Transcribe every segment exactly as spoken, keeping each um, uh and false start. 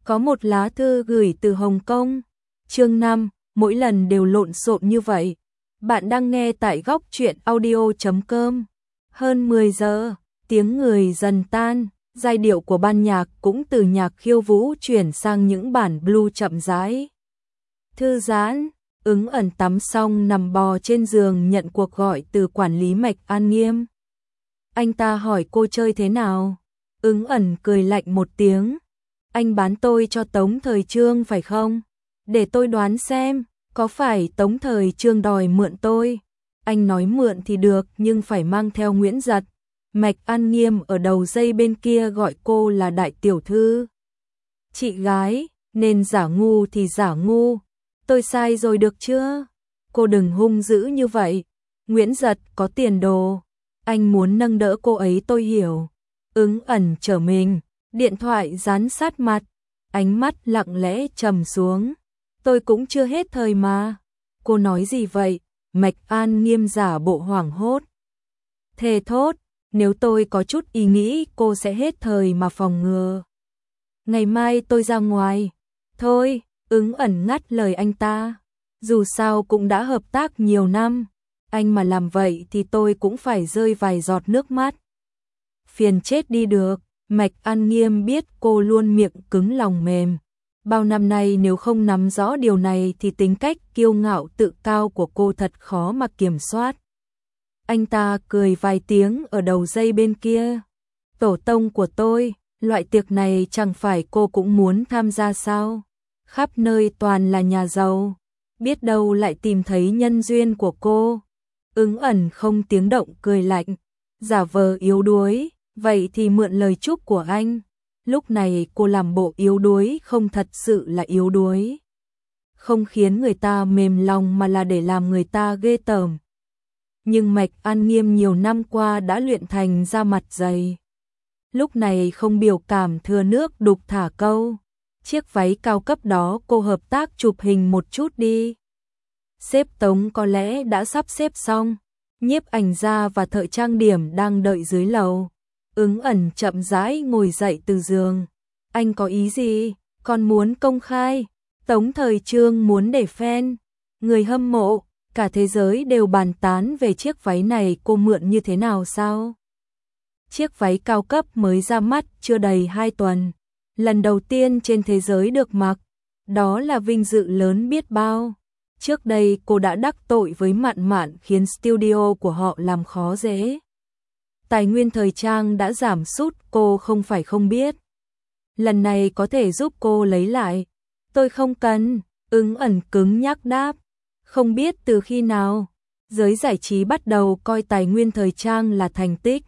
Có một lá thư gửi từ Hồng Kông. Chương năm, mỗi lần đều lộn xộn như vậy. Bạn đang nghe tại góc truyện audio chấm com. Hơn mười giờ, tiếng người dần tan, giai điệu của ban nhạc cũng từ nhạc khiêu vũ chuyển sang những bản blue chậm rãi. Thư giãn, Ứng Ẩn tắm xong nằm bò trên giường nhận cuộc gọi từ quản lý Mạch An Nghiêm. Anh ta hỏi cô chơi thế nào? Ứng Ẩn cười lạnh một tiếng. Anh bán tôi cho Tống Thời Trương phải không? Để tôi đoán xem, có phải Tống Thời Trương đòi mượn tôi? Anh nói mượn thì được nhưng phải mang theo Nguyễn Giật. Mạch An Nghiêm ở đầu dây bên kia gọi cô là đại tiểu thư. Chị gái, nên giả ngu thì giả ngu. Tôi sai rồi được chưa? Cô đừng hung dữ như vậy. Nguyễn Giật có tiền đồ. Anh muốn nâng đỡ cô ấy tôi hiểu. Ứng Ẩn trở mình, điện thoại dán sát mặt. Ánh mắt lặng lẽ trầm xuống. Tôi cũng chưa hết thời mà. Cô nói gì vậy? Mạch An Nghiêm giả bộ hoảng hốt. Thề thốt, nếu tôi có chút ý nghĩ cô sẽ hết thời mà phòng ngừa. Ngày mai tôi ra ngoài. Thôi, Ứng Ẩn ngắt lời anh ta. Dù sao cũng đã hợp tác nhiều năm. Anh mà làm vậy thì tôi cũng phải rơi vài giọt nước mắt. Phiền chết đi được. Mạch An Nghiêm biết cô luôn miệng cứng lòng mềm. Bao năm nay nếu không nắm rõ điều này thì tính cách kiêu ngạo tự cao của cô thật khó mà kiểm soát. Anh ta cười vài tiếng ở đầu dây bên kia. Tổ tông của tôi, loại tiệc này chẳng phải cô cũng muốn tham gia sao? Khắp nơi toàn là nhà giàu, biết đâu lại tìm thấy nhân duyên của cô. Ứng Ẩn không tiếng động cười lạnh, giả vờ yếu đuối, vậy thì mượn lời chúc của anh. Lúc này cô làm bộ yếu đuối không thật sự là yếu đuối. Không khiến người ta mềm lòng mà là để làm người ta ghê tởm. Nhưng Mạch An Nghiêm nhiều năm qua đã luyện thành da mặt dày. Lúc này không biểu cảm thừa nước đục thả câu. Chiếc váy cao cấp đó cô hợp tác chụp hình một chút đi. Sếp Tống có lẽ đã sắp xếp xong. Nhiếp ảnh gia và thợ trang điểm đang đợi dưới lầu. Ứng Ẩn chậm rãi ngồi dậy từ giường. Anh có ý gì? Còn muốn công khai. Tống Thời Trương muốn để fan. Người hâm mộ, cả thế giới đều bàn tán về chiếc váy này cô mượn như thế nào sao? Chiếc váy cao cấp mới ra mắt chưa đầy hai tuần. Lần đầu tiên trên thế giới được mặc. Đó là vinh dự lớn biết bao. Trước đây cô đã đắc tội với Mạn Mạn khiến studio của họ làm khó dễ. Tài nguyên thời trang đã giảm sút cô không phải không biết. Lần này có thể giúp cô lấy lại. Tôi không cần, Ứng Ẩn cứng nhắc đáp. Không biết từ khi nào, giới giải trí bắt đầu coi tài nguyên thời trang là thành tích.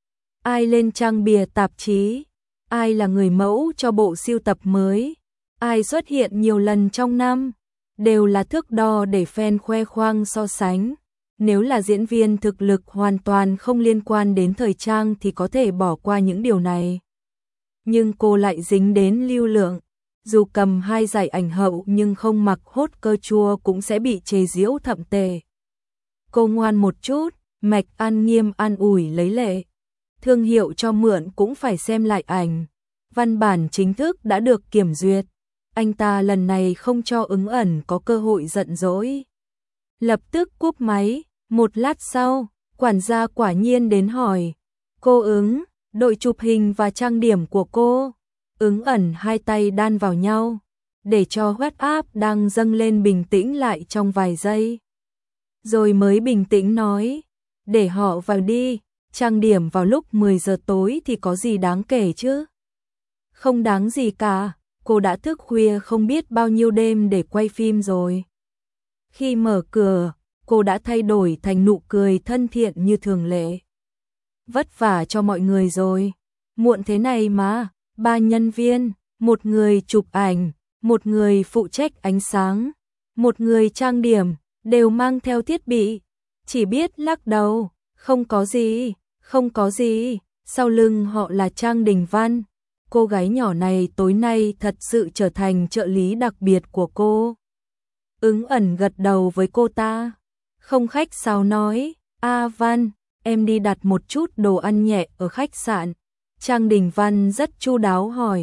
Ai lên trang bìa tạp chí, ai là người mẫu cho bộ sưu tập mới, ai xuất hiện nhiều lần trong năm, đều là thước đo để fan khoe khoang so sánh. Nếu là diễn viên thực lực hoàn toàn không liên quan đến thời trang thì có thể bỏ qua những điều này. Nhưng cô lại dính đến lưu lượng. Dù cầm hai giải ảnh hậu nhưng không mặc hốt cơ chua cũng sẽ bị chế giễu thậm tệ. Cô ngoan một chút, Mạch An Nghiêm an ủi lấy lệ. Thương hiệu cho mượn cũng phải xem lại ảnh. Văn bản chính thức đã được kiểm duyệt. Anh ta lần này không cho Ứng Ẩn có cơ hội giận dỗi. Lập tức cúp máy. Một lát sau, quản gia quả nhiên đến hỏi. Cô Ứng, đội chụp hình và trang điểm của cô. Ứng Ẩn hai tay đan vào nhau, để cho huyết áp đang dâng lên bình tĩnh lại trong vài giây. Rồi mới bình tĩnh nói, để họ vào đi, trang điểm vào lúc mười giờ tối thì có gì đáng kể chứ? Không đáng gì cả, cô đã thức khuya không biết bao nhiêu đêm để quay phim rồi. Khi mở cửa, cô đã thay đổi thành nụ cười thân thiện như thường lệ. Vất vả cho mọi người rồi, muộn thế này mà. Ba nhân viên, một người chụp ảnh, một người phụ trách ánh sáng, một người trang điểm, đều mang theo thiết bị. Chỉ biết lắc đầu, không có gì, không có gì. Sau lưng họ là Trang Đình Văn. Cô gái nhỏ này tối nay thật sự trở thành trợ lý đặc biệt của cô. Ứng Ẩn gật đầu với cô ta. Không khách sáo nói, A Văn, em đi đặt một chút đồ ăn nhẹ ở khách sạn. Trang Đình Văn rất chu đáo hỏi,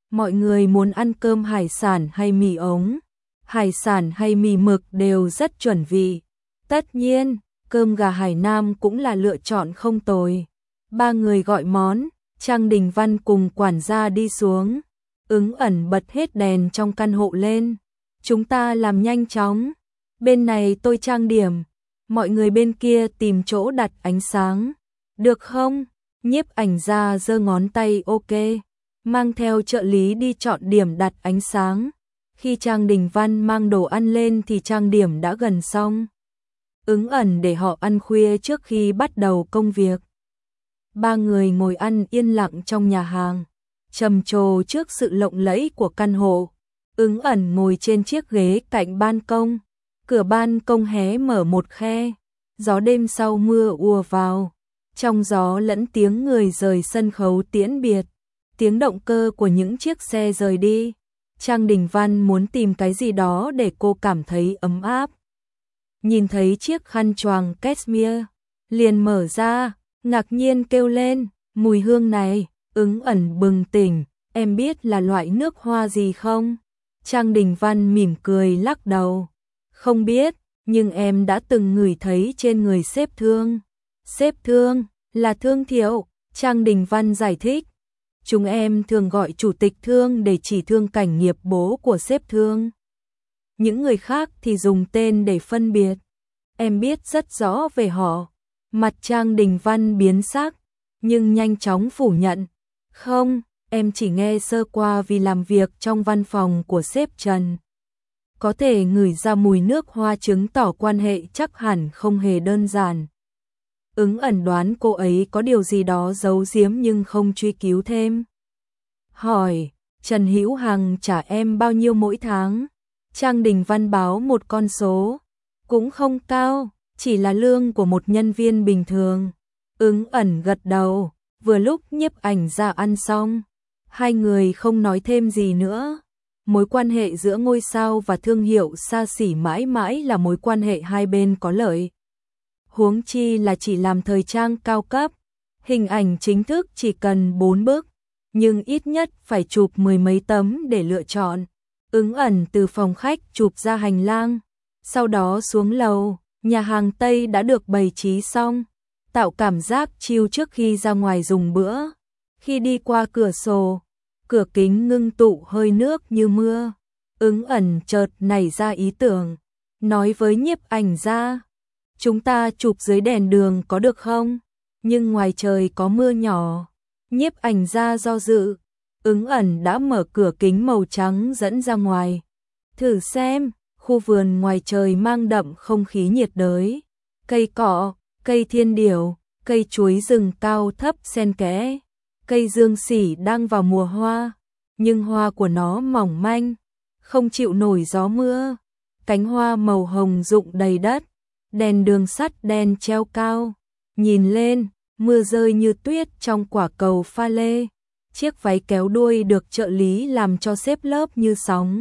Mọi người muốn ăn cơm hải sản hay mì ống, hải sản hay mì mực đều rất chuẩn vị. Tất nhiên, cơm gà Hải Nam cũng là lựa chọn không tồi. Ba người gọi món, Trang Đình Văn cùng quản gia đi xuống. Ứng ẩn bật hết đèn trong căn hộ lên. Chúng ta làm nhanh chóng. Bên này tôi trang điểm, mọi người bên kia tìm chỗ đặt ánh sáng. Được không? Nhiếp ảnh gia giơ ngón tay ok, mang theo trợ lý đi chọn điểm đặt ánh sáng. Khi Trang Đình Văn mang đồ ăn lên thì trang điểm đã gần xong. Ứng ẩn để họ ăn khuya trước khi bắt đầu công việc. Ba người ngồi ăn yên lặng trong nhà hàng, trầm trồ trước sự lộng lẫy của căn hộ. Ứng ẩn ngồi trên chiếc ghế cạnh ban công, cửa ban công hé mở một khe, gió đêm sau mưa ùa vào, trong gió lẫn tiếng người rời sân khấu tiễn biệt, tiếng động cơ của những chiếc xe rời đi. Trang Đình Văn muốn tìm cái gì đó để cô cảm thấy ấm áp. Nhìn thấy chiếc khăn choàng cashmere, liền mở ra, ngạc nhiên kêu lên, mùi hương này. Ứng ẩn bừng tỉnh, em biết là loại nước hoa gì không? Trang Đình Văn mỉm cười lắc đầu, không biết, nhưng em đã từng ngửi thấy trên người sếp Thương. Sếp Thương là Thương Thiệu, Trang Đình Văn giải thích. Chúng em thường gọi chủ tịch Thương để chỉ Thương Cảnh Nghiệp bố của sếp Thương. Những người khác thì dùng tên để phân biệt. Em biết rất rõ về họ. Mặt Trang Đình Văn biến sắc, nhưng nhanh chóng phủ nhận. Không, em chỉ nghe sơ qua vì làm việc trong văn phòng của sếp Trần. Có thể ngửi ra mùi nước hoa chứng tỏ quan hệ chắc hẳn không hề đơn giản. Ứng ẩn đoán cô ấy có điều gì đó giấu giếm nhưng không truy cứu thêm. Hỏi, Trần Hữu Hằng trả em bao nhiêu mỗi tháng? Trang Đình Văn báo một con số, cũng không cao, chỉ là lương của một nhân viên bình thường. Ứng ẩn gật đầu. Vừa lúc nhiếp ảnh ra ăn xong, hai người không nói thêm gì nữa. Mối quan hệ giữa ngôi sao và thương hiệu xa xỉ mãi mãi là mối quan hệ hai bên có lợi. Huống chi là chỉ làm thời trang cao cấp, hình ảnh chính thức chỉ cần bốn bức, nhưng ít nhất phải chụp mười mấy tấm để lựa chọn. Ứng ẩn từ phòng khách chụp ra hành lang, sau đó xuống lầu, nhà hàng Tây đã được bày trí xong, tạo cảm giác chill trước khi ra ngoài dùng bữa. Khi đi qua cửa sổ, cửa kính ngưng tụ hơi nước như mưa. Ứng ẩn chợt nảy ra ý tưởng, nói với nhiếp ảnh gia, chúng ta chụp dưới đèn đường có được không? Nhưng ngoài trời có mưa nhỏ. Nhiếp ảnh gia do dự, ứng ẩn đã mở cửa kính màu trắng dẫn ra ngoài. Thử xem, khu vườn ngoài trời mang đậm không khí nhiệt đới. Cây cọ, cây thiên điểu, cây chuối rừng cao thấp xen kẽ. Cây dương sỉ đang vào mùa hoa, nhưng hoa của nó mỏng manh, không chịu nổi gió mưa. Cánh hoa màu hồng rụng đầy đất, đèn đường sắt đen treo cao. Nhìn lên, mưa rơi như tuyết trong quả cầu pha lê. Chiếc váy kéo đuôi được trợ lý làm cho xếp lớp như sóng.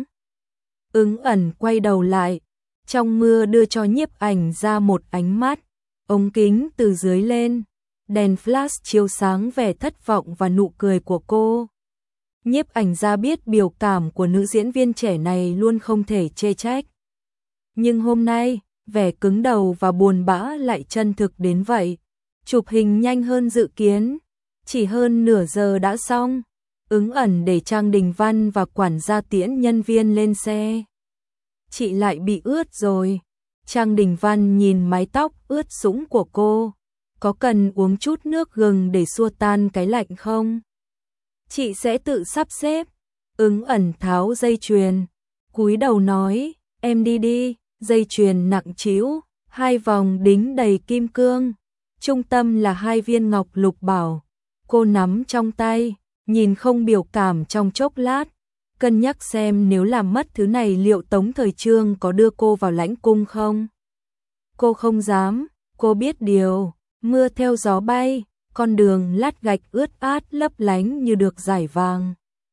Ứng ẩn quay đầu lại, trong mưa đưa cho nhiếp ảnh ra một ánh mắt. Ống kính từ dưới lên, đèn flash chiếu sáng vẻ thất vọng và nụ cười của cô. Nhiếp ảnh gia biết biểu cảm của nữ diễn viên trẻ này luôn không thể chê trách. Nhưng hôm nay, vẻ cứng đầu và buồn bã lại chân thực đến vậy. Chụp hình nhanh hơn dự kiến, chỉ hơn nửa giờ đã xong. Ứng ẩn để Trang Đình Văn và quản gia tiễn nhân viên lên xe. Chị lại bị ướt rồi. Trang Đình Văn nhìn mái tóc ướt sũng của cô. Có cần uống chút nước gừng để xua tan cái lạnh không? Chị sẽ tự sắp xếp. Ứng ẩn tháo dây chuyền, cúi đầu nói, em đi đi. Dây chuyền nặng trĩu, hai vòng đính đầy kim cương. Trung tâm là hai viên ngọc lục bảo. Cô nắm trong tay, nhìn không biểu cảm trong chốc lát. Cân nhắc xem nếu làm mất thứ này liệu Tống Thời Trương có đưa cô vào lãnh cung không? Cô không dám, cô biết điều. Mưa theo gió bay, con đường lát gạch ướt át lấp lánh như được rải vàng.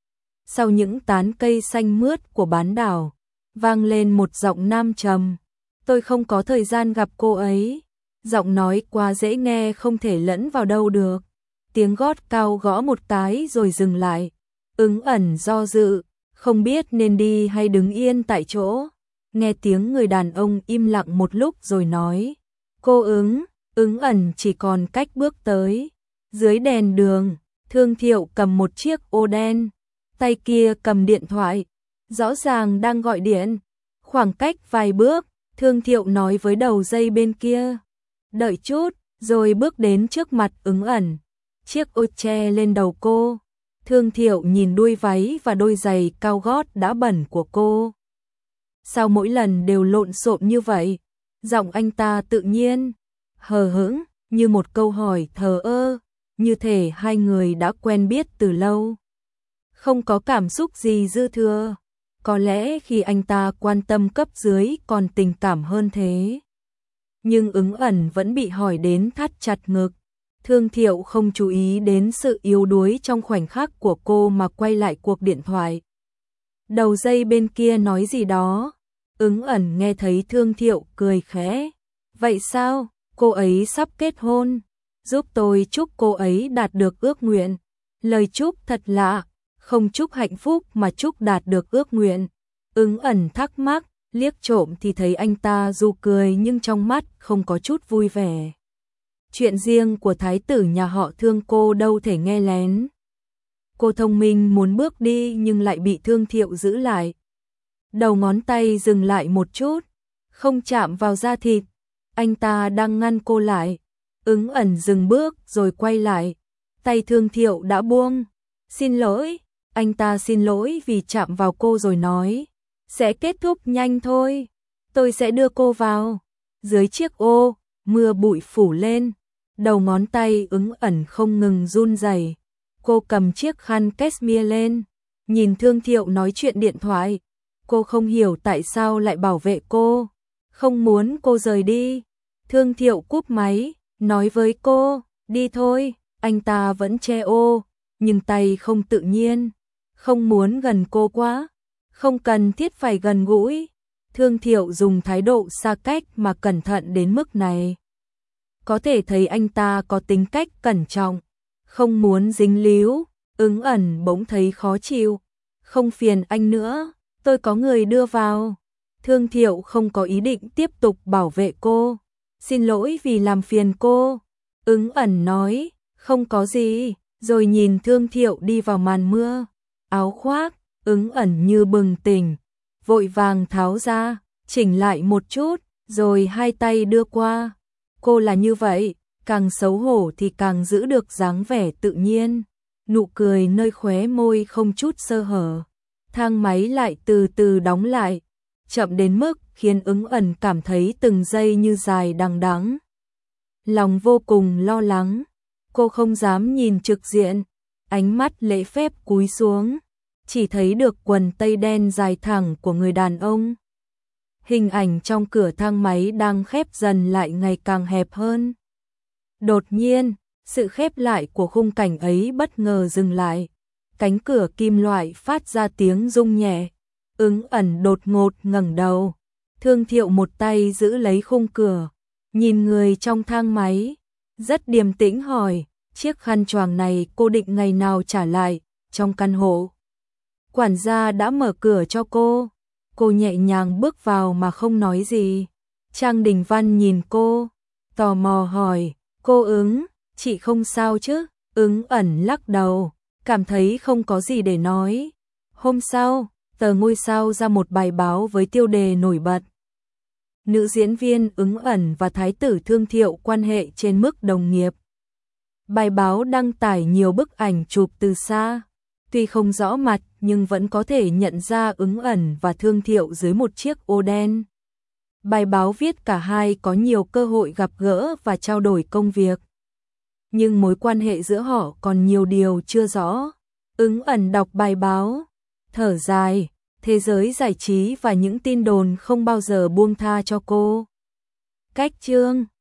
Sau những tán cây xanh mướt của bán đảo, vang lên một giọng nam trầm. Tôi không có thời gian gặp cô ấy. Giọng nói quá dễ nghe không thể lẫn vào đâu được. Tiếng gót cao gõ một cái rồi dừng lại. Ứng ẩn do dự, không biết nên đi hay đứng yên tại chỗ. Nghe tiếng người đàn ông im lặng một lúc rồi nói, cô Ứng, Ứng ẩn chỉ còn cách bước tới. Dưới đèn đường, Thương Thiệu cầm một chiếc ô đen, tay kia cầm điện thoại, rõ ràng đang gọi điện. Khoảng cách vài bước, Thương Thiệu nói với đầu dây bên kia, đợi chút, rồi bước đến trước mặt Ứng ẩn. Chiếc ô che lên đầu cô. Thương Thiệu nhìn đuôi váy và đôi giày cao gót đã bẩn của cô. Sao mỗi lần đều lộn xộn như vậy? Giọng anh ta tự nhiên, hờ hững, như một câu hỏi thờ ơ, như thể hai người đã quen biết từ lâu. Không có cảm xúc gì dư thừa. Có lẽ khi anh ta quan tâm cấp dưới còn tình cảm hơn thế. Nhưng Ứng ẩn vẫn bị hỏi đến thắt chặt ngực. Thương Thiệu không chú ý đến sự yếu đuối trong khoảnh khắc của cô mà quay lại cuộc điện thoại. Đầu dây bên kia nói gì đó. Ứng ẩn nghe thấy Thương Thiệu cười khẽ. Vậy sao, cô ấy sắp kết hôn. Giúp tôi chúc cô ấy đạt được ước nguyện. Lời chúc thật lạ, không chúc hạnh phúc mà chúc đạt được ước nguyện. Ứng ẩn thắc mắc, liếc trộm thì thấy anh ta dù cười nhưng trong mắt không có chút vui vẻ. Chuyện riêng của thái tử nhà họ Thương cô đâu thể nghe lén. Cô thông minh muốn bước đi nhưng lại bị Thương Thiệu giữ lại. Đầu ngón tay dừng lại một chút, không chạm vào da thịt. Anh ta đang ngăn cô lại. Ứng ẩn dừng bước rồi quay lại. Tay Thương Thiệu đã buông. Xin lỗi, anh ta xin lỗi vì chạm vào cô rồi nói. Sẽ kết thúc nhanh thôi, tôi sẽ đưa cô vào. Dưới chiếc ô, mưa bụi phủ lên. Đầu ngón tay Ứng ẩn không ngừng run rẩy. Cô cầm chiếc khăn cashmere lên, nhìn Thương Thiệu nói chuyện điện thoại. Cô không hiểu tại sao lại bảo vệ cô, không muốn cô rời đi. Thương Thiệu cúp máy, nói với cô, đi thôi. Anh ta vẫn che ô, nhưng tay không tự nhiên, không muốn gần cô quá, không cần thiết phải gần gũi. Thương Thiệu dùng thái độ xa cách mà cẩn thận đến mức này. Có thể thấy anh ta có tính cách cẩn trọng, không muốn dính líu. Ứng ẩn bỗng thấy khó chịu. Không phiền anh nữa, tôi có người đưa vào. Thương Thiệu không có ý định tiếp tục bảo vệ cô. Xin lỗi vì làm phiền cô. Ứng ẩn nói, không có gì, rồi nhìn Thương Thiệu đi vào màn mưa. Áo khoác, Ứng ẩn như bừng tỉnh, vội vàng tháo ra, chỉnh lại một chút, rồi hai tay đưa qua. Cô là như vậy, càng xấu hổ thì càng giữ được dáng vẻ tự nhiên. Nụ cười nơi khóe môi không chút sơ hở. Thang máy lại từ từ đóng lại, chậm đến mức khiến Ứng ẩn cảm thấy từng giây như dài đằng đẵng. Lòng vô cùng lo lắng, cô không dám nhìn trực diện, ánh mắt lễ phép cúi xuống, chỉ thấy được quần tây đen dài thẳng của người đàn ông. Hình ảnh trong cửa thang máy đang khép dần lại ngày càng hẹp hơn. Đột nhiên, sự khép lại của khung cảnh ấy bất ngờ dừng lại. Cánh cửa kim loại phát ra tiếng rung nhẹ. Ứng ẩn đột ngột ngẩng đầu. Thương Thiệu một tay giữ lấy khung cửa, nhìn người trong thang máy, rất điềm tĩnh hỏi, chiếc khăn choàng này cô định ngày nào trả lại, trong căn hộ. Quản gia đã mở cửa cho cô. Cô nhẹ nhàng bước vào mà không nói gì. Trang Đình Văn nhìn cô, tò mò hỏi, cô Ứng, chị không sao chứ? Ứng ẩn lắc đầu, cảm thấy không có gì để nói. Hôm sau, tờ Ngôi Sao ra một bài báo với tiêu đề nổi bật. Nữ diễn viên Ứng ẩn và thái tử Thương Thiệu quan hệ trên mức đồng nghiệp. Bài báo đăng tải nhiều bức ảnh chụp từ xa. Tuy không rõ mặt nhưng vẫn có thể nhận ra Ứng ẩn và Thương Thiệu dưới một chiếc ô đen. Bài báo viết cả hai có nhiều cơ hội gặp gỡ và trao đổi công việc. Nhưng mối quan hệ giữa họ còn nhiều điều chưa rõ. Ứng ẩn đọc bài báo, thở dài, thế giới giải trí và những tin đồn không bao giờ buông tha cho cô. Cách chương